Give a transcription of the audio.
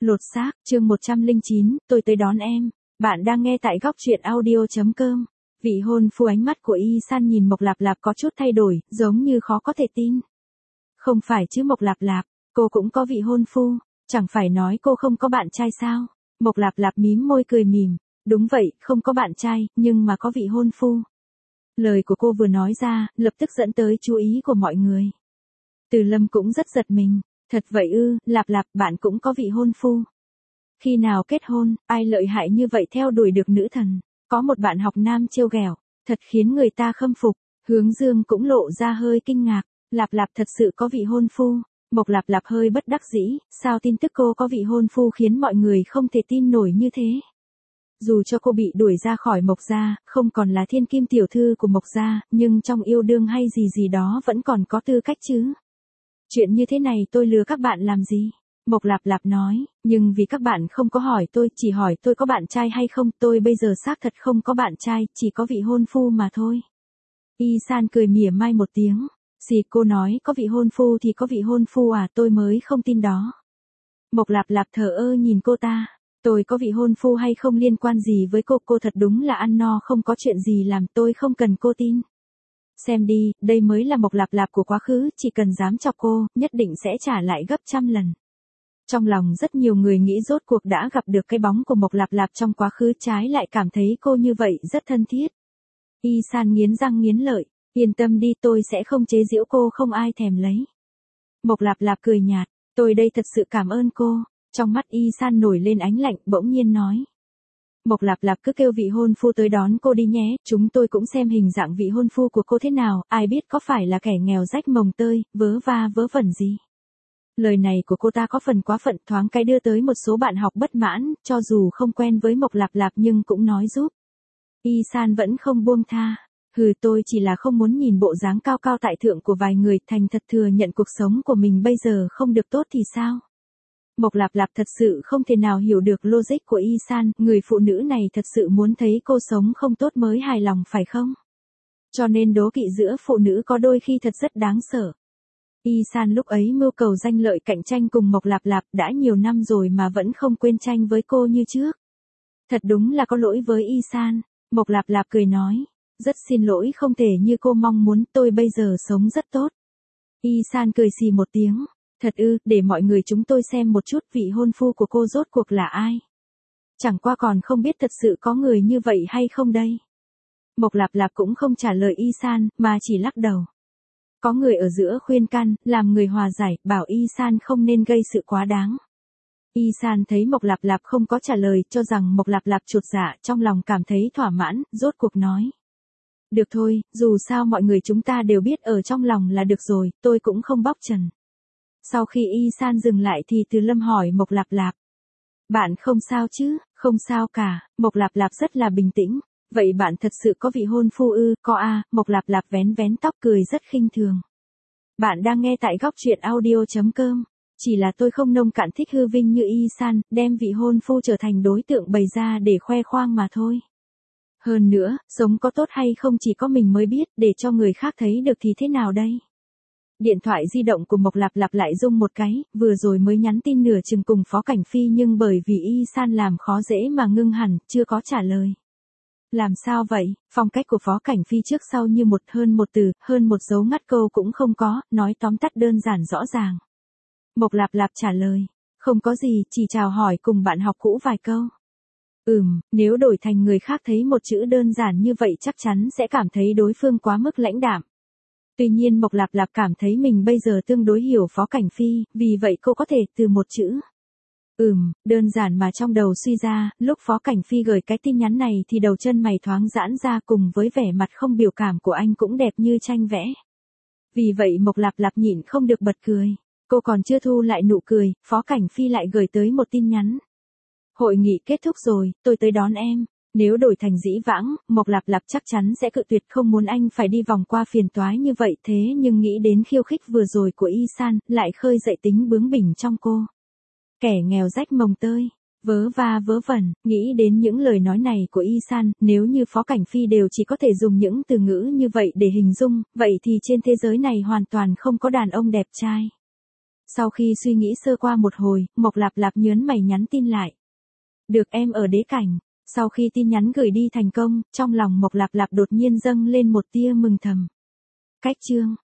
Lột xác, chương 109, tôi tới đón em. Bạn đang nghe tại góc truyện audio.com. Vị hôn phu, ánh mắt của Y San nhìn Mộc Lạp Lạp có chút thay đổi, giống như khó có thể tin. Không phải chứ Mộc Lạp Lạp, cô cũng có vị hôn phu, chẳng phải nói cô không có bạn trai sao? Mộc Lạp Lạp mím môi cười mỉm, đúng vậy, không có bạn trai, nhưng mà có vị hôn phu. Lời của cô vừa nói ra, lập tức dẫn tới chú ý của mọi người. Từ Lâm cũng rất giật mình. Thật vậy ư, Lạp Lạp, bạn cũng có vị hôn phu. Khi nào kết hôn, ai lợi hại như vậy theo đuổi được nữ thần? Có một bạn học nam trêu ghẹo, thật khiến người ta khâm phục. Hướng Dương cũng lộ ra hơi kinh ngạc, Lạp Lạp thật sự có vị hôn phu. Mộc Lạp Lạp hơi bất đắc dĩ, sao tin tức cô có vị hôn phu khiến mọi người không thể tin nổi như thế? Dù cho cô bị đuổi ra khỏi Mộc gia, không còn là thiên kim tiểu thư của Mộc gia, nhưng trong yêu đương hay gì gì đó vẫn còn có tư cách chứ. Chuyện như thế này tôi lừa các bạn làm gì? Mộc Lạp Lạp nói, nhưng vì các bạn không có hỏi tôi, chỉ hỏi tôi có bạn trai hay không, tôi bây giờ xác thật không có bạn trai, chỉ có vị hôn phu mà thôi. Y San cười mỉa mai một tiếng, cô nói có vị hôn phu thì có vị hôn phu à, tôi mới không tin đó. Mộc Lạp Lạp thờ ơ nhìn cô ta, tôi có vị hôn phu hay không liên quan gì với cô thật đúng là ăn no không có chuyện gì làm, tôi không cần cô tin. Xem đi, đây mới là Mộc Lạp Lạp của quá khứ, chỉ cần dám chọc cô, nhất định sẽ trả lại gấp trăm lần. Trong lòng rất nhiều người nghĩ rốt cuộc đã gặp được cái bóng của Mộc Lạp Lạp trong quá khứ, trái lại cảm thấy cô như vậy rất thân thiết. Y San nghiến răng nghiến lợi, yên tâm đi, tôi sẽ không chế giễu cô, không ai thèm lấy. Mộc Lạp Lạp cười nhạt, tôi đây thật sự cảm ơn cô. Trong mắt Y San nổi lên ánh lạnh, bỗng nhiên nói. Mộc Lạp Lạp cứ kêu vị hôn phu tới đón cô đi nhé, chúng tôi cũng xem hình dạng vị hôn phu của cô thế nào, ai biết có phải là kẻ nghèo rách mồng tơi, vớ va vớ vẩn gì. Lời này của cô ta có phần quá phận, thoáng cái đưa tới một số bạn học bất mãn, cho dù không quen với Mộc Lạp Lạp nhưng cũng nói giúp. Y San vẫn không buông tha, tôi chỉ là không muốn nhìn bộ dáng cao cao tại thượng của vài người, thành thật thừa nhận cuộc sống của mình bây giờ không được tốt thì sao? Mộc Lạp Lạp thật sự không thể nào hiểu được logic của Y San, người phụ nữ này thật sự muốn thấy cô sống không tốt mới hài lòng phải không? Cho nên đố kỵ giữa phụ nữ có đôi khi thật rất đáng sợ. Y San lúc ấy mưu cầu danh lợi cạnh tranh cùng Mộc Lạp Lạp đã nhiều năm rồi mà vẫn không quên tranh với cô như trước. Thật đúng là có lỗi với Y San. Mộc Lạp Lạp cười nói, rất xin lỗi, không thể như cô mong muốn, tôi bây giờ sống rất tốt. Y San cười xì một tiếng. Thật ư, để mọi người chúng tôi xem một chút vị hôn phu của cô rốt cuộc là ai. Chẳng qua còn không biết thật sự có người như vậy hay không đây. Mộc Lạp Lạp cũng không trả lời Y San, mà chỉ lắc đầu. Có người ở giữa khuyên can, làm người hòa giải, bảo Y San không nên gây sự quá đáng. Y San thấy Mộc Lạp Lạp không có trả lời, cho rằng Mộc Lạp Lạp chuột dạ, trong lòng cảm thấy thỏa mãn, rốt cuộc nói. Được thôi, dù sao mọi người chúng ta đều biết ở trong lòng là được rồi, tôi cũng không bóc trần. Sau khi Y San dừng lại thì Từ Lâm hỏi Mộc Lạp Lạp. Bạn không sao chứ? Không sao cả, Mộc Lạp Lạp rất là bình tĩnh. Vậy bạn thật sự có vị hôn phu ư? Có à, Mộc Lạp Lạp vén vén tóc cười rất khinh thường. Bạn đang nghe tại góc truyện audio.com. Chỉ là tôi không nông cạn thích hư vinh như Y San, đem vị hôn phu trở thành đối tượng bày ra để khoe khoang mà thôi. Hơn nữa, sống có tốt hay không chỉ có mình mới biết, để cho người khác thấy được thì thế nào đây? Điện thoại di động của Mộc Lạp Lạp lại rung một cái, vừa rồi mới nhắn tin nửa chừng cùng Phó Cảnh Phi nhưng bởi vì Y San làm khó dễ mà ngưng hẳn, chưa có trả lời. Làm sao vậy? Phong cách của Phó Cảnh Phi trước sau như một từ, hơn một dấu ngắt câu cũng không có, nói tóm tắt đơn giản rõ ràng. Mộc Lạp Lạp trả lời, không có gì, chỉ chào hỏi cùng bạn học cũ vài câu. Nếu đổi thành người khác thấy một chữ đơn giản như vậy chắc chắn sẽ cảm thấy đối phương quá mức lãnh đạm. Tuy nhiên Mộc Lạp Lạp cảm thấy mình bây giờ tương đối hiểu Phó Cảnh Phi, vì vậy cô có thể từ một chữ. Đơn giản mà trong đầu suy ra, lúc Phó Cảnh Phi gửi cái tin nhắn này thì đầu chân mày thoáng giãn ra cùng với vẻ mặt không biểu cảm của anh cũng đẹp như tranh vẽ. Vì vậy Mộc Lạp Lạp nhịn không được bật cười. Cô còn chưa thu lại nụ cười, Phó Cảnh Phi lại gửi tới một tin nhắn. Hội nghị kết thúc rồi, tôi tới đón em. Nếu đổi thành dĩ vãng, Mộc Lạp Lạp chắc chắn sẽ cự tuyệt, không muốn anh phải đi vòng qua phiền toái như vậy, thế nhưng nghĩ đến khiêu khích vừa rồi của Y San, lại khơi dậy tính bướng bỉnh trong cô. Kẻ nghèo rách mồng tơi, vớ va vớ vẩn, nghĩ đến những lời nói này của Y San, nếu như Phó Cảnh Phi đều chỉ có thể dùng những từ ngữ như vậy để hình dung, vậy thì trên thế giới này hoàn toàn không có đàn ông đẹp trai. Sau khi suy nghĩ sơ qua một hồi, Mộc Lạp Lạp nhớn mày nhắn tin lại. Được em ở Đế Cảnh. Sau khi tin nhắn gửi đi thành công, trong lòng Mộc Lạp Lạp đột nhiên dâng lên một tia mừng thầm. Cách chương